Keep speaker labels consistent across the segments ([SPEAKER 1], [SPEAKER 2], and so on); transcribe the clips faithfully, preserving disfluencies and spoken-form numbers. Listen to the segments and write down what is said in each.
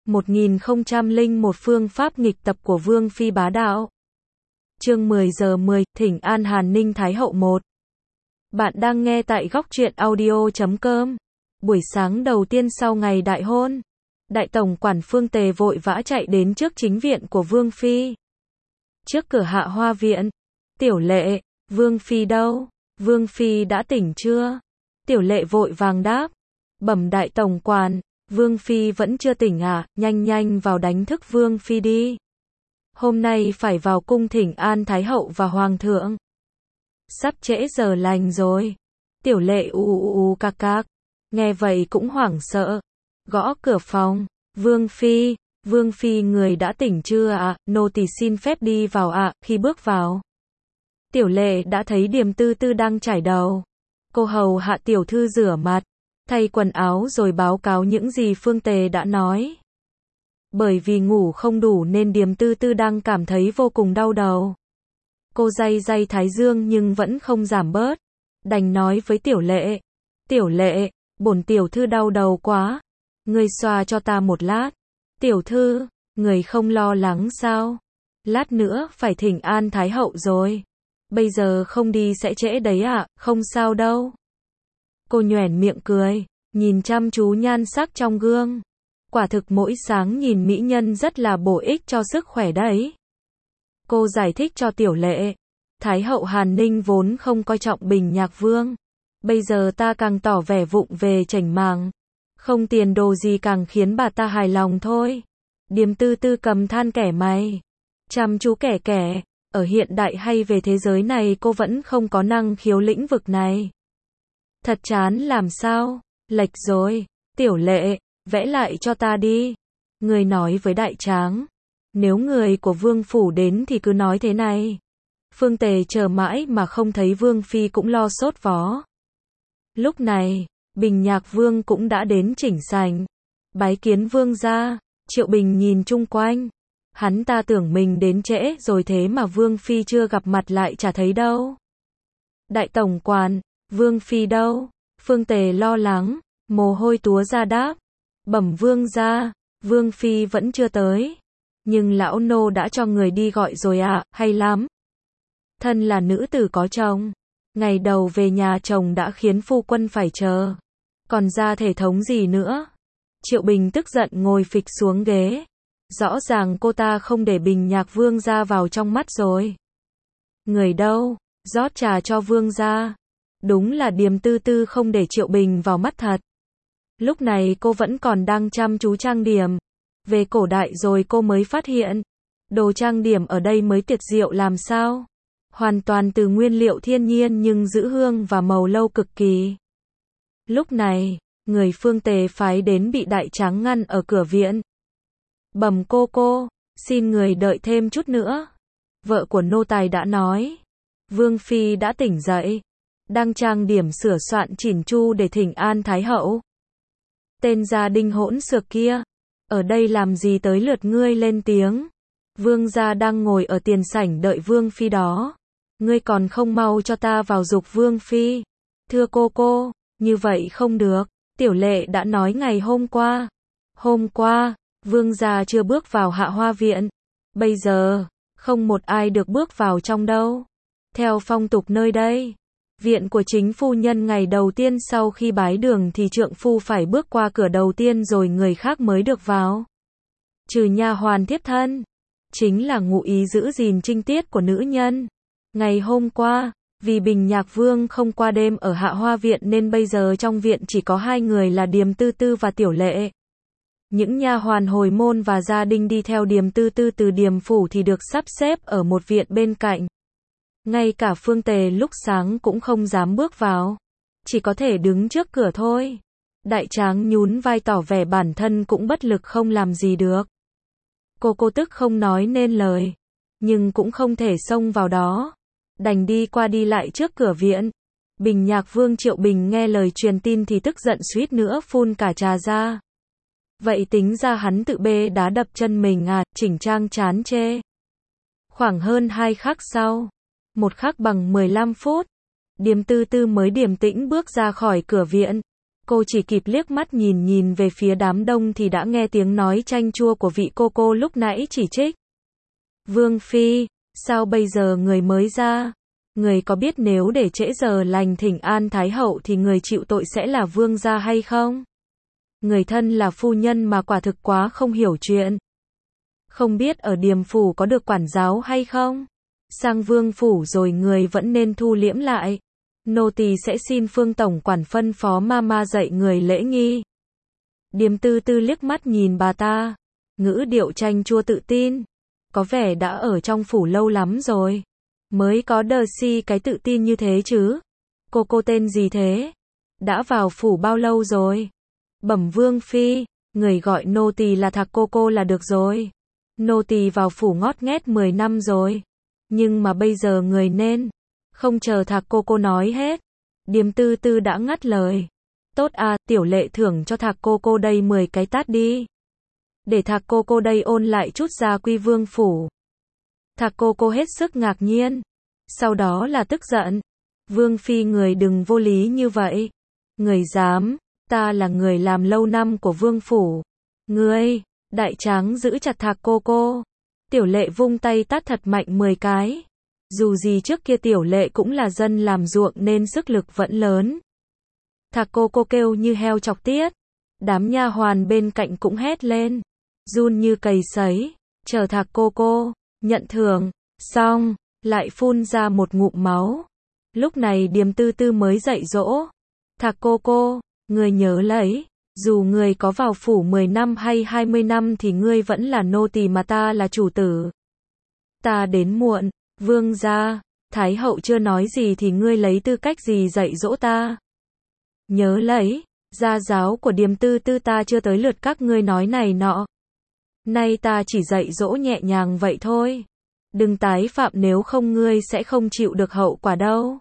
[SPEAKER 1] một nghìn không trăm lẻ một Phương pháp nghịch tập của Vương Phi bá đạo. Chương mười giờ mười, Thỉnh An Hàn Ninh Thái Hậu một. Bạn đang nghe tại góc truyện audio chấm com. Buổi sáng đầu tiên sau ngày đại hôn, Đại tổng quản Phương Tề vội vã chạy đến trước chính viện của Vương Phi. Trước cửa Hạ Hoa Viện, Tiểu Lệ, Vương Phi đâu? Vương Phi đã tỉnh chưa? Tiểu Lệ vội vàng đáp. Bẩm Đại tổng quản, Vương Phi vẫn chưa tỉnh à, nhanh nhanh vào đánh thức Vương Phi đi. Hôm nay phải vào cung thỉnh an Thái Hậu và Hoàng thượng. Sắp trễ giờ lành rồi. Tiểu Lệ u u u cạc cạc. Nghe vậy cũng hoảng sợ. Gõ cửa phòng. Vương Phi, Vương Phi người đã tỉnh chưa ạ? Nô tỳ xin phép đi vào ạ. Khi bước vào, Tiểu Lệ đã thấy Điềm Tư Tư đang chải đầu. Cô hầu hạ tiểu thư rửa mặt, thay quần áo rồi báo cáo những gì Phương Tề đã nói. Bởi vì ngủ không đủ nên Điềm Tư Tư đang cảm thấy vô cùng đau đầu. Cô day day thái dương nhưng vẫn không giảm bớt. Đành nói với Tiểu Lệ. Tiểu Lệ, bổn tiểu thư đau đầu quá. Người xoa cho ta một lát. Tiểu thư, người không lo lắng sao? Lát nữa phải thỉnh an Thái Hậu rồi. Bây giờ không đi sẽ trễ đấy ạ, à? Không sao đâu. Cô nhoẻn miệng cười, nhìn chăm chú nhan sắc trong gương. Quả thực mỗi sáng nhìn mỹ nhân rất là bổ ích cho sức khỏe đấy. Cô giải thích cho Tiểu Lệ. Thái Hậu Hàn Ninh vốn không coi trọng Bình Nhạc Vương. Bây giờ ta càng tỏ vẻ vụng về chảnh màng. Không tiền đồ gì càng khiến bà ta hài lòng thôi. Điềm Tư Tư cầm than kẻ mày. Chăm chú kẻ kẻ. Ở hiện đại hay về thế giới này cô vẫn không có năng khiếu lĩnh vực này. Thật chán làm sao? Lệch rồi. Tiểu Lệ, vẽ lại cho ta đi. Người nói với Đại Tráng. Nếu người của Vương Phủ đến thì cứ nói thế này. Phương Tề chờ mãi mà không thấy Vương Phi cũng lo sốt vó. Lúc này, Bình Nhạc Vương cũng đã đến chỉnh sảnh. Bái kiến Vương gia. Triệu Bình nhìn chung quanh. Hắn ta tưởng mình đến trễ rồi thế mà Vương Phi chưa gặp mặt lại chả thấy đâu. Đại tổng quản, Vương Phi đâu? Phương Tề lo lắng, mồ hôi túa ra đáp. Bẩm Vương gia, Vương Phi vẫn chưa tới. Nhưng lão nô đã cho người đi gọi rồi ạ, à, hay lắm. Thân là nữ tử có chồng. Ngày đầu về nhà chồng đã khiến phu quân phải chờ. Còn ra thể thống gì nữa? Triệu Bình tức giận ngồi phịch xuống ghế. Rõ ràng cô ta không để Bình Nhạc Vương gia vào trong mắt rồi. Người đâu? Rót trà cho Vương gia. Đúng là Điềm Tư Tư không để Triệu Bình vào mắt thật. Lúc này cô vẫn còn đang chăm chú trang điểm. Về cổ đại rồi cô mới phát hiện. Đồ trang điểm ở đây mới tuyệt diệu làm sao? Hoàn toàn từ nguyên liệu thiên nhiên nhưng giữ hương và màu lâu cực kỳ. Lúc này, người Phương Tề phái đến bị Đại Tráng ngăn ở cửa viện. Bẩm cô cô, xin người đợi thêm chút nữa. Vợ của nô tài đã nói. Vương Phi đã tỉnh dậy. Đang trang điểm sửa soạn chỉn chu để thỉnh an Thái Hậu. Tên gia đình hỗn xược kia. Ở đây làm gì tới lượt ngươi lên tiếng. Vương gia đang ngồi ở tiền sảnh đợi Vương Phi đó. Ngươi còn không mau cho ta vào giục Vương Phi. Thưa cô cô, như vậy không được. Tiểu Lệ đã nói ngày hôm qua. Hôm qua, Vương gia chưa bước vào Hạ Hoa Viện. Bây giờ, không một ai được bước vào trong đâu. Theo phong tục nơi đây, viện của chính phu nhân ngày đầu tiên sau khi bái đường thì trượng phu phải bước qua cửa đầu tiên rồi người khác mới được vào. Trừ nha hoàn thiếp thân, chính là ngụ ý giữ gìn trinh tiết của nữ nhân. Ngày hôm qua, vì Bình Nhạc Vương không qua đêm ở Hạ Hoa Viện nên bây giờ trong viện chỉ có hai người là Điềm Tư Tư và Tiểu Lệ. Những nha hoàn hồi môn và gia đình đi theo Điềm Tư Tư từ Điềm Phủ thì được sắp xếp ở một viện bên cạnh. Ngay cả Phương Tề lúc sáng cũng không dám bước vào. Chỉ có thể đứng trước cửa thôi. Đại Tráng nhún vai tỏ vẻ bản thân cũng bất lực không làm gì được. Cô cô tức không nói nên lời. Nhưng cũng không thể xông vào đó. Đành đi qua đi lại trước cửa viện. Bình Nhạc Vương Triệu Bình nghe lời truyền tin thì tức giận suýt nữa phun cả trà ra. Vậy tính ra hắn tự bê đá đập chân mình à, chỉnh trang chán chê. Khoảng hơn hai khắc sau, một khắc bằng mười lăm phút, Điềm Tư Tư mới điềm tĩnh bước ra khỏi cửa viện. Cô chỉ kịp liếc mắt nhìn nhìn về phía đám đông thì đã nghe tiếng nói chanh chua của vị cô cô lúc nãy chỉ trích. Vương Phi, sao bây giờ người mới ra? Người có biết nếu để trễ giờ lành thỉnh an Thái hậu thì người chịu tội sẽ là vương gia hay không? Người thân là phu nhân mà quả thực quá không hiểu chuyện. Không biết ở Điềm phủ có được quản giáo hay không? Sang vương phủ rồi người vẫn nên thu liễm lại. Nô tỳ sẽ xin Phương tổng quản phân phó mama dạy người lễ nghi. Điềm Tư Tư liếc mắt nhìn bà ta, ngữ điệu chanh chua tự tin. Có vẻ đã ở trong phủ lâu lắm rồi, mới có đờ si cái tự tin như thế chứ. Cô cô tên gì thế? Đã vào phủ bao lâu rồi? Bẩm Vương Phi, người gọi nô tỳ là Thạc cô cô là được rồi. Nô tỳ vào phủ ngót nghét mười năm rồi. Nhưng mà bây giờ người nên. Không chờ Thạc cô cô nói hết. Điềm Tư Tư đã ngắt lời. Tốt à, tiểu lệ thưởng cho Thạc cô cô đây mười cái tát đi. Để Thạc cô cô đây ôn lại chút gia quy vương phủ. Thạc cô cô hết sức ngạc nhiên. Sau đó là tức giận. Vương Phi người đừng vô lý như vậy. Người dám, ta là người làm lâu năm của vương phủ. Ngươi, đại tráng giữ chặt Thạc cô cô. Tiểu lệ vung tay tát thật mạnh mười cái. Dù gì trước kia tiểu lệ cũng là dân làm ruộng nên sức lực vẫn lớn. Thạc cô cô kêu như heo chọc tiết. Đám nha hoàn bên cạnh cũng hét lên. Run như cầy sấy. Chờ Thạc cô cô, nhận thưởng, xong, lại phun ra một ngụm máu. Lúc này Điềm Tư Tư mới dạy dỗ. Thạc cô cô, người nhớ lấy. Dù người có vào phủ mười năm hay hai mươi năm thì ngươi vẫn là nô tỳ mà ta là chủ tử. Ta đến muộn, vương gia, Thái hậu chưa nói gì thì ngươi lấy tư cách gì dạy dỗ ta? Nhớ lấy, gia giáo của Điềm Tư Tư ta chưa tới lượt các ngươi nói này nọ. Nay ta chỉ dạy dỗ nhẹ nhàng vậy thôi. Đừng tái phạm nếu không ngươi sẽ không chịu được hậu quả đâu.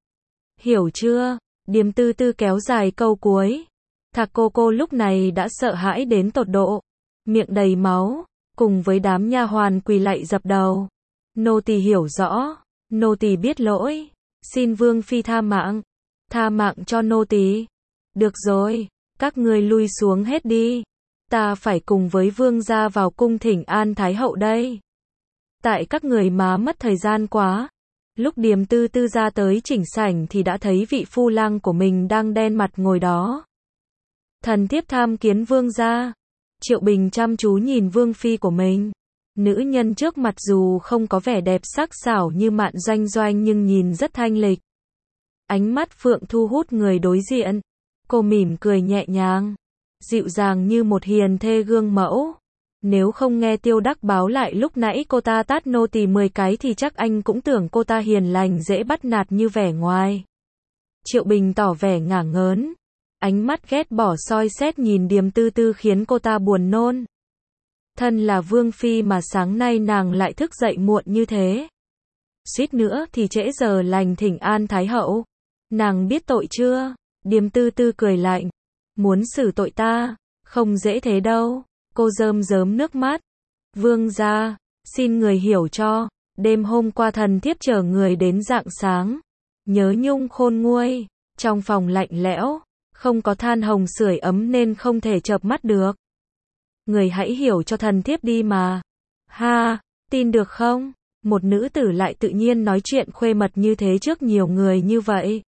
[SPEAKER 1] Hiểu chưa? Điềm Tư Tư kéo dài câu cuối. Thạc cô cô lúc này đã sợ hãi đến tột độ. Miệng đầy máu, cùng với đám nha hoàn quỳ lạy dập đầu. Nô tỳ hiểu rõ, nô tỳ biết lỗi. Xin Vương Phi tha mạng. Tha mạng cho nô tỳ. Được rồi, các ngươi lui xuống hết đi. Ta phải cùng với vương gia vào cung thỉnh an Thái hậu đây. Tại các người má mất thời gian quá. Lúc Điềm Tư Tư ra tới chỉnh sảnh thì đã thấy vị phu lang của mình đang đen mặt ngồi đó. Thần thiếp tham kiến vương gia. Triệu Bình chăm chú nhìn vương phi của mình. Nữ nhân trước mặt dù không có vẻ đẹp sắc sảo như Mạn Doanh Doanh nhưng nhìn rất thanh lịch. Ánh mắt phượng thu hút người đối diện. Cô mỉm cười nhẹ nhàng, dịu dàng như một hiền thê gương mẫu. Nếu không nghe Tiêu Đắc báo lại lúc nãy cô ta tát nô tỳ mười cái thì chắc anh cũng tưởng cô ta hiền lành dễ bắt nạt như vẻ ngoài. Triệu Bình tỏ vẻ ngả ngớn. Ánh mắt ghét bỏ soi xét nhìn Điềm Tư Tư khiến cô ta buồn nôn. Thân là vương phi mà sáng nay nàng lại thức dậy muộn như thế. Suýt nữa thì trễ giờ lành thỉnh an Thái hậu. Nàng biết tội chưa? Điềm Tư Tư cười lạnh. Muốn xử tội ta, không dễ thế đâu. Cô rơm rớm nước mắt. Vương gia, xin người hiểu cho. Đêm hôm qua thần thiếp chở người đến rạng sáng. Nhớ nhung khôn nguôi. Trong phòng lạnh lẽo, không có than hồng sưởi ấm nên không thể chợp mắt được. Người hãy hiểu cho thần thiếp đi mà. Ha, tin được không? Một nữ tử lại tự nhiên nói chuyện khuê mật như thế trước nhiều người như vậy.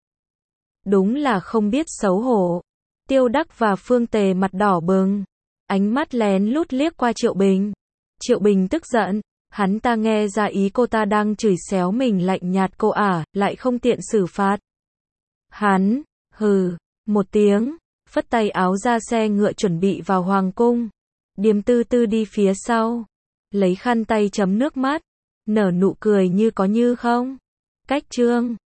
[SPEAKER 1] Đúng là không biết xấu hổ. Tiêu Đắc và Phương Tề mặt đỏ bừng. Ánh mắt lén lút liếc qua Triệu Bình. Triệu Bình tức giận. Hắn ta nghe ra ý cô ta đang chửi xéo mình lạnh nhạt cô ả, lại không tiện xử phạt. Hắn, hừ, một tiếng, phất tay áo ra xe ngựa chuẩn bị vào hoàng cung. Điềm Tư Tư đi phía sau. Lấy khăn tay chấm nước mắt. Nở nụ cười như có như không. Cách chương.